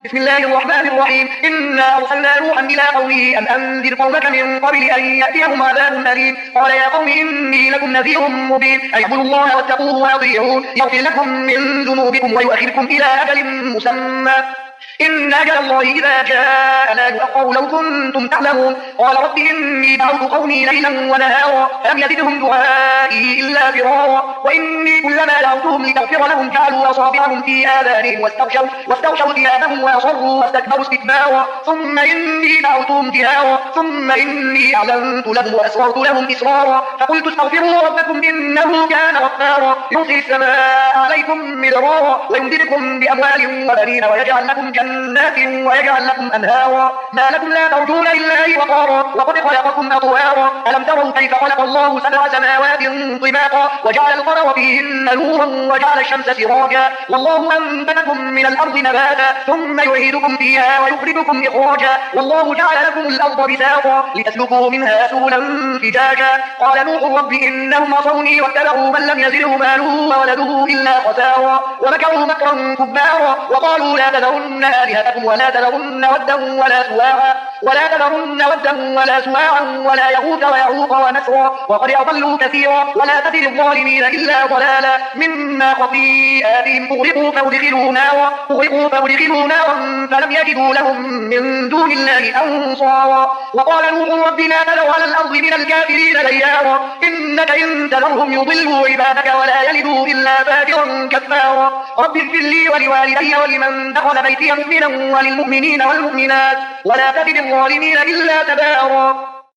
بسم الله الرحمن الرحيم. إنا أرسلنا نوحا إلى قومه أن أنذر قومك من قبل أن يأتيهم عذاب أليم. قال يا قوم إني لكم نذير مبين أن اعبدوا الله واتقوه وأطيعون يغفر لكم من ذنوبكم ويؤخركم إلى أجل مسمى إن أجل الله إذا جاء لا يؤخر لو كنتم تعلمون. قال رب إني دعوت قومي ليلا ونهارا فلم يزدهم دعائي إلا فرارا وإني كلما دعوتهم لتغفر لهم جعلوا أصابعهم في آذانهم واستغشوا ثيابهم وأصروا واستكبروا استكبارا ثم إني دعوتهم جهارا ثم إني أعلنت لهم وأسررت لهم إسرارا فقلت استغفروا ربكم إنه كان غفارا يرسل السماء عليكم مدرارا ويمددكم بأموال وبنين ويجعل لكم جنات ويجعل لكم أنهارا ما لكم لا ترجون لله وقارا وقد خلقكم أطوارا ألم تروا كيف خلق الله 7 سماوات طباقا وجعل القمر فيهن نورا وجعل الشمس سراجا والله أنبتكم من الأرض نباتا ثم يعيدكم فيها ويخرجكم إخراجا والله جعل لكم الأرض بساطا لتسلكوا منها سبلا فجاجا قال نوح رب إنهم عصوني واتبعوا من لم يزده ماله وولده إلا خسارا ومكروا مكرا كبارا وقالوا لا تذرن آلهتكم ولا تذرن ودا ولا سواعا ولا يغوث ويعوق ونسرا وقد أضلوا كثيرا ولا تزد الظالمين إلا ضلالا مما خطيئاتهم أغرقوا فأدخلوا نارا فلم يجدوا لهم من دون الله أنصارا وقال نوح رب لا تذر على الأرض من الكافرين ديارا إنك إن تذرهم يضلوا عبادك ولا يلدوا إلا فاجرا كفارا رب اغفر لي ولوالدي ولمن دخل بيتي مؤمنا وللمؤمنين والمؤمنات ولا تزد الظالمين إلا تبارا.